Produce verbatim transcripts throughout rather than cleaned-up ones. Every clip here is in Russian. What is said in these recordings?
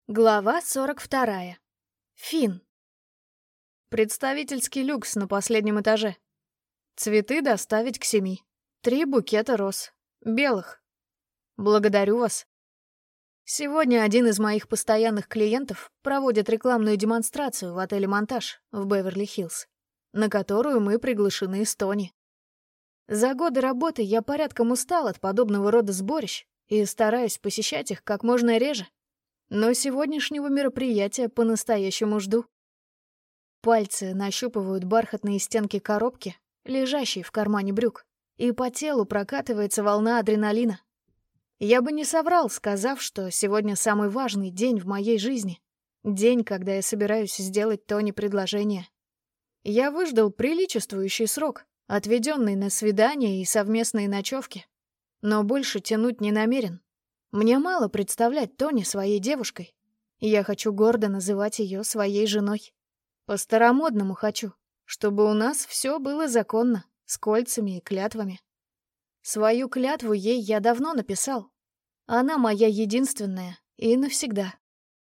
Глава сорок вторая. Фин. Представительский люкс на последнем этаже. Цветы доставить к семи. Три букета роз. Белых. Благодарю вас. Сегодня один из моих постоянных клиентов проводит рекламную демонстрацию в отеле «Монтаж» в Беверли-Хиллз, на которую мы приглашены с Тони. За годы работы я порядком устал от подобного рода сборищ и стараюсь посещать их как можно реже. Но сегодняшнего мероприятия по-настоящему жду. Пальцы нащупывают бархатные стенки коробки, лежащей в кармане брюк, и по телу прокатывается волна адреналина. Я бы не соврал, сказав, что сегодня самый важный день в моей жизни. День, когда я собираюсь сделать Тони предложение. Я выждал приличествующий срок, отведенный на свидания и совместные ночевки. Но больше тянуть не намерен. Мне мало представлять Тони своей девушкой. Я хочу гордо называть ее своей женой. По-старомодному хочу, чтобы у нас все было законно, с кольцами и клятвами. Свою клятву ей я давно написал. Она моя единственная и навсегда.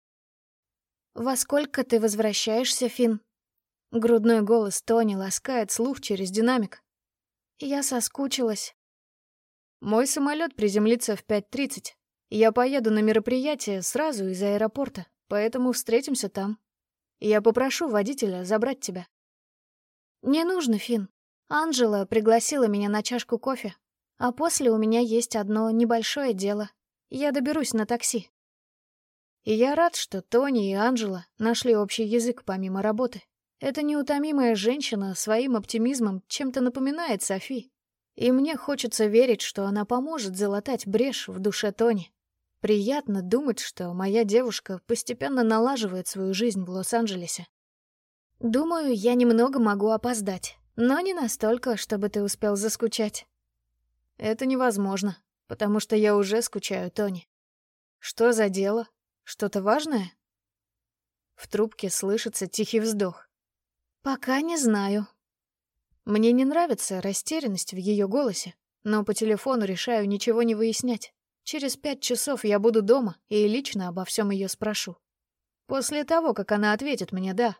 «Во сколько ты возвращаешься, Фин?» Грудной голос Тони ласкает слух через динамик. Я соскучилась. Мой самолет приземлится в пять тридцать. Я поеду на мероприятие сразу из аэропорта, поэтому встретимся там. Я попрошу водителя забрать тебя. Не нужно, Фин. Анжела пригласила меня на чашку кофе, а после у меня есть одно небольшое дело. Я доберусь на такси. И я рад, что Тони и Анжела нашли общий язык помимо работы. Эта неутомимая женщина своим оптимизмом чем-то напоминает Софи. И мне хочется верить, что она поможет залатать брешь в душе Тони. Приятно думать, что моя девушка постепенно налаживает свою жизнь в Лос-Анджелесе. Думаю, я немного могу опоздать, но не настолько, чтобы ты успел заскучать. Это невозможно, потому что я уже скучаю, Тони. Что за дело? Что-то важное? В трубке слышится тихий вздох. Пока не знаю. Мне не нравится растерянность в ее голосе, но по телефону решаю ничего не выяснять. Через пять часов я буду дома и лично обо всем ее спрошу. После того, как она ответит мне «да».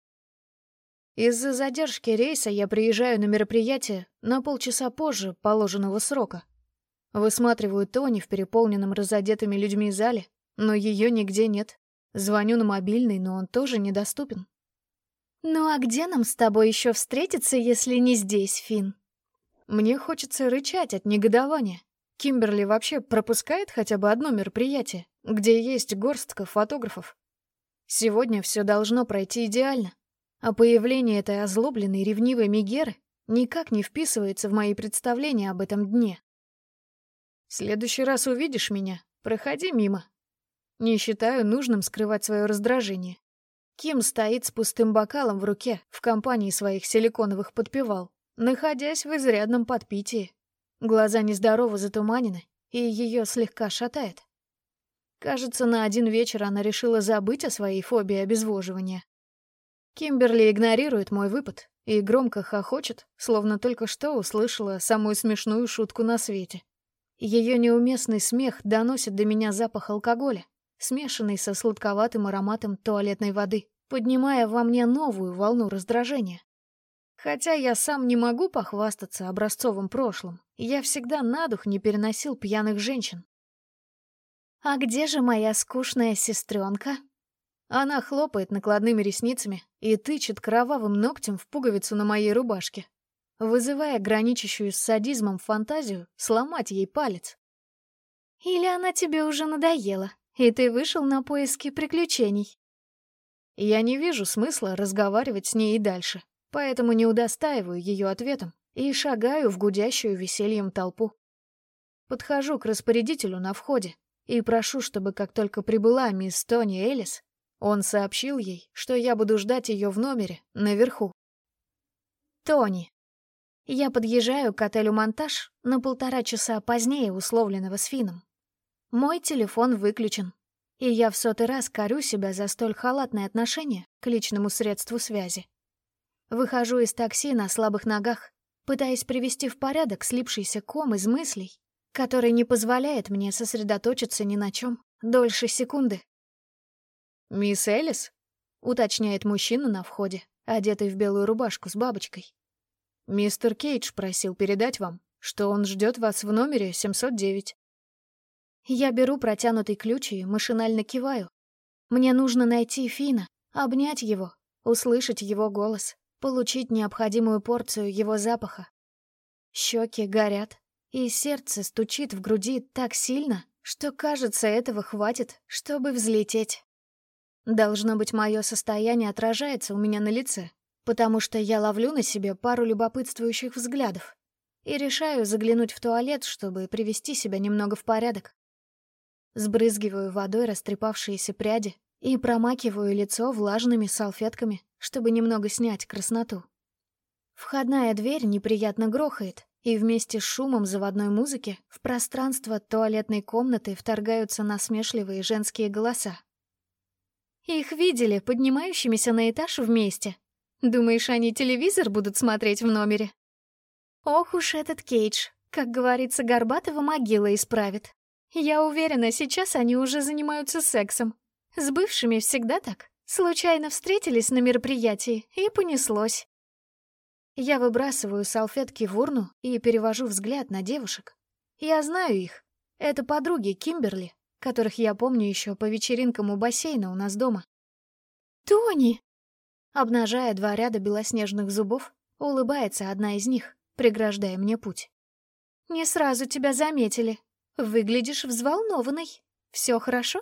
Из-за задержки рейса я приезжаю на мероприятие на полчаса позже положенного срока. Высматриваю Тони в переполненном разодетыми людьми зале, но ее нигде нет. Звоню на мобильный, но он тоже недоступен. «Ну а где нам с тобой еще встретиться, если не здесь, Фин?» Мне хочется рычать от негодования. Кимберли вообще пропускает хотя бы одно мероприятие, где есть горстка фотографов. Сегодня все должно пройти идеально, а появление этой озлобленной ревнивой Мегеры никак не вписывается в мои представления об этом дне. В следующий раз увидишь меня, проходи мимо. Не считаю нужным скрывать свое раздражение. Ким стоит с пустым бокалом в руке в компании своих силиконовых подпевал, находясь в изрядном подпитии. Глаза нездорово затуманены, и ее слегка шатает. Кажется, на один вечер она решила забыть о своей фобии обезвоживания. Кимберли игнорирует мой выпад и громко хохочет, словно только что услышала самую смешную шутку на свете. Ее неуместный смех доносит до меня запах алкоголя, смешанный со сладковатым ароматом туалетной воды, поднимая во мне новую волну раздражения. Хотя я сам не могу похвастаться образцовым прошлым, я всегда на дух не переносил пьяных женщин. «А где же моя скучная сестренка?» Она хлопает накладными ресницами и тычет кровавым ногтем в пуговицу на моей рубашке, вызывая граничащую с садизмом фантазию сломать ей палец. «Или она тебе уже надоела, и ты вышел на поиски приключений?» Я не вижу смысла разговаривать с ней и дальше, поэтому не удостаиваю ее ответом и шагаю в гудящую весельем толпу. Подхожу к распорядителю на входе и прошу, чтобы как только прибыла мисс Тони Элис, он сообщил ей, что я буду ждать ее в номере наверху. Тони. Я подъезжаю к отелю «Монтаж» на полтора часа позднее условленного с Фином. Мой телефон выключен, и я в сотый раз корю себя за столь халатное отношение к личному средству связи. Выхожу из такси на слабых ногах, пытаясь привести в порядок слипшийся ком из мыслей, который не позволяет мне сосредоточиться ни на чем дольше секунды. «Мисс Элис?» — уточняет мужчина на входе, одетый в белую рубашку с бабочкой. «Мистер Кейдж просил передать вам, что он ждет вас в номере семьсот девять». Я беру протянутый ключ и машинально киваю. Мне нужно найти Фина, обнять его, услышать его голос, получить необходимую порцию его запаха. Щеки горят, и сердце стучит в груди так сильно, что, кажется, этого хватит, чтобы взлететь. Должно быть, мое состояние отражается у меня на лице, потому что я ловлю на себе пару любопытствующих взглядов и решаю заглянуть в туалет, чтобы привести себя немного в порядок. Сбрызгиваю водой растрепавшиеся пряди и промакиваю лицо влажными салфетками, чтобы немного снять красноту. Входная дверь неприятно грохает, и вместе с шумом заводной музыки в пространство туалетной комнаты вторгаются насмешливые женские голоса. Их видели поднимающимися на этаж вместе. Думаешь, они телевизор будут смотреть в номере? Ох уж этот Кейдж, как говорится, горбатого могила исправит. Я уверена, сейчас они уже занимаются сексом. С бывшими всегда так. Случайно встретились на мероприятии, и понеслось. Я выбрасываю салфетки в урну и перевожу взгляд на девушек. Я знаю их. Это подруги Кимберли, которых я помню еще по вечеринкам у бассейна у нас дома. «Тони!» Обнажая два ряда белоснежных зубов, улыбается одна из них, преграждая мне путь. «Не сразу тебя заметили. Выглядишь взволнованной. Все хорошо?»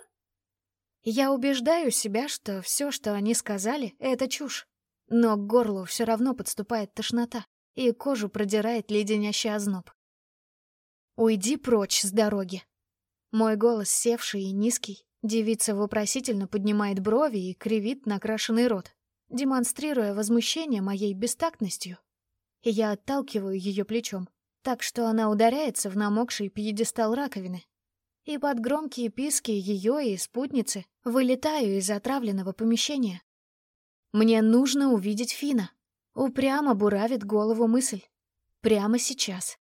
Я убеждаю себя, что все, что они сказали, — это чушь. Но к горлу все равно подступает тошнота, и кожу продирает леденящий озноб. «Уйди прочь с дороги!» Мой голос севший и низкий, девица вопросительно поднимает брови и кривит накрашенный рот, демонстрируя возмущение моей бестактностью. И я отталкиваю ее плечом, так что она ударяется в намокший пьедестал раковины. И под громкие писки ее и спутницы вылетаю из отравленного помещения. Мне нужно увидеть Фина. Упрямо буравит голову мысль. Прямо сейчас.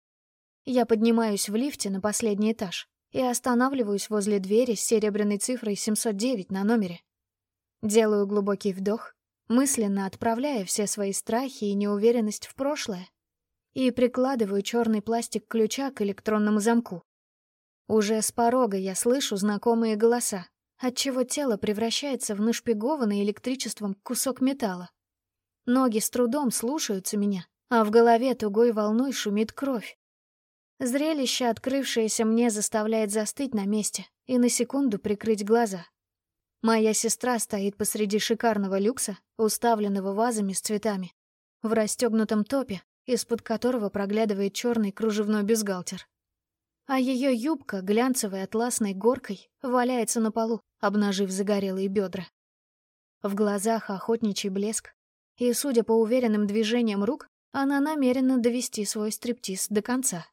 Я поднимаюсь в лифте на последний этаж и останавливаюсь возле двери с серебряной цифрой семьсот девять на номере. Делаю глубокий вдох, мысленно отправляя все свои страхи и неуверенность в прошлое, и прикладываю черный пластик ключа к электронному замку. Уже с порога я слышу знакомые голоса, отчего тело превращается в нашпигованный электричеством кусок металла. Ноги с трудом слушаются меня, а в голове тугой волной шумит кровь. Зрелище, открывшееся мне, заставляет застыть на месте и на секунду прикрыть глаза. Моя сестра стоит посреди шикарного люкса, уставленного вазами с цветами, в расстегнутом топе, из-под которого проглядывает черный кружевной бюстгальтер. А ее юбка глянцевой атласной горкой валяется на полу, обнажив загорелые бедра. В глазах охотничий блеск, и, судя по уверенным движениям рук, она намерена довести свой стриптиз до конца.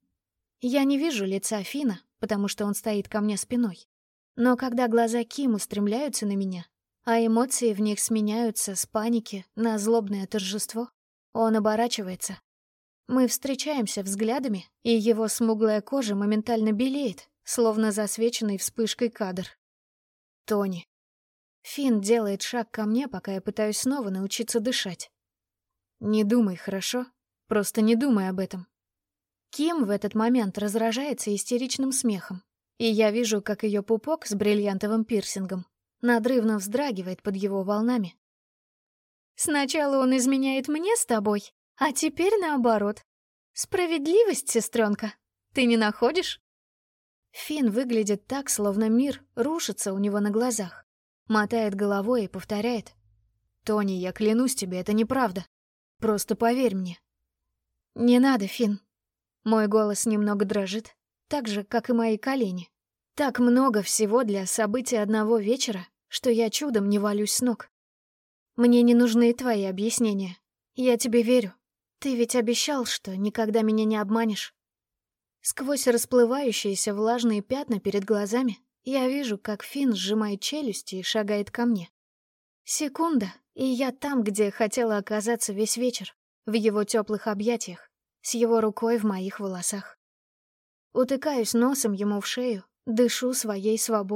Я не вижу лица Фина, потому что он стоит ко мне спиной. Но когда глаза Ким устремляются на меня, а эмоции в них сменяются с паники на злобное торжество, он оборачивается. Мы встречаемся взглядами, и его смуглая кожа моментально белеет, словно засвеченный вспышкой кадр. Тони. Фин делает шаг ко мне, пока я пытаюсь снова научиться дышать. Не думай, хорошо? Просто не думай об этом. Ким в этот момент разражается истеричным смехом, и я вижу, как ее пупок с бриллиантовым пирсингом надрывно вздрагивает под его волнами. Сначала он изменяет мне с тобой, а теперь наоборот. Справедливость, сестренка, ты не находишь? Фин выглядит так, словно мир рушится у него на глазах. Мотает головой и повторяет. «Тони, я клянусь тебе, это неправда. Просто поверь мне». «Не надо, Фин». Мой голос немного дрожит, так же, как и мои колени. Так много всего для события одного вечера, что я чудом не валюсь с ног. Мне не нужны твои объяснения. Я тебе верю. Ты ведь обещал, что никогда меня не обманешь. Сквозь расплывающиеся влажные пятна перед глазами я вижу, как Фин сжимает челюсти и шагает ко мне. Секунда, и я там, где хотела оказаться весь вечер, в его теплых объятиях, с его рукой в моих волосах. Утыкаюсь носом ему в шею, дышу своей свободой,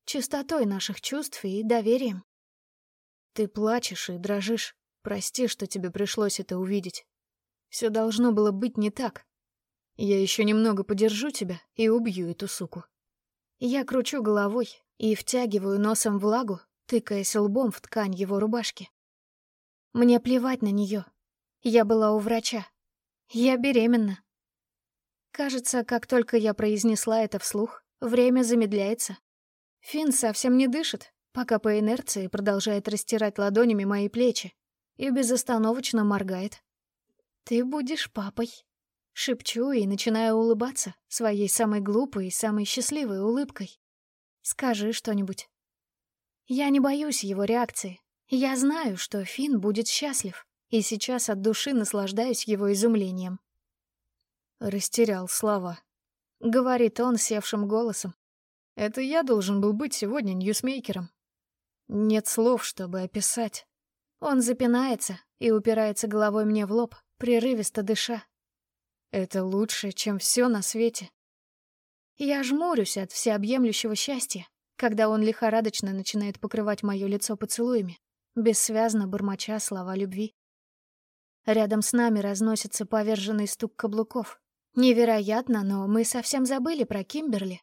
чистотой наших чувств и доверием. Ты плачешь и дрожишь. Прости, что тебе пришлось это увидеть. Все должно было быть не так. Я еще немного подержу тебя и убью эту суку. Я кручу головой и втягиваю носом влагу, тыкаясь лбом в ткань его рубашки. Мне плевать на нее. Я была у врача. Я беременна. Кажется, как только я произнесла это вслух, время замедляется. Финн совсем не дышит, пока по инерции продолжает растирать ладонями мои плечи и безостановочно моргает. «Ты будешь папой», — шепчу и начинаю улыбаться своей самой глупой и самой счастливой улыбкой. «Скажи что-нибудь». Я не боюсь его реакции. Я знаю, что Финн будет счастлив, и сейчас от души наслаждаюсь его изумлением. «Растерял слова», — говорит он севшим голосом. «Это я должен был быть сегодня ньюсмейкером. Нет слов, чтобы описать». Он запинается и упирается головой мне в лоб, прерывисто дыша. Это лучше, чем все на свете. Я жмурюсь от всеобъемлющего счастья, когда он лихорадочно начинает покрывать мое лицо поцелуями, бессвязно бормоча слова любви. Рядом с нами разносится поверженный стук каблуков. Невероятно, но мы совсем забыли про Кимберли.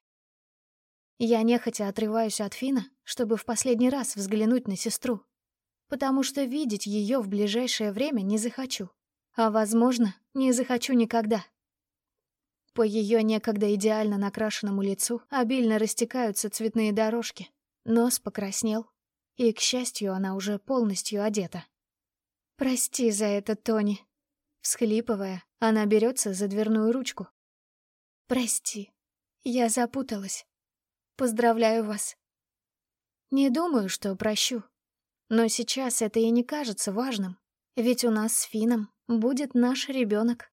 Я нехотя отрываюсь от Фина, чтобы в последний раз взглянуть на сестру, потому что видеть ее в ближайшее время не захочу, а, возможно, не захочу никогда. По ее некогда идеально накрашенному лицу обильно растекаются цветные дорожки, нос покраснел, и, к счастью, она уже полностью одета. «Прости за это, Тони». Всхлипывая, она берется за дверную ручку. «Прости, я запуталась. Поздравляю вас». Не думаю, что прощу. Но сейчас это и не кажется важным, ведь у нас с Фином будет наш ребенок.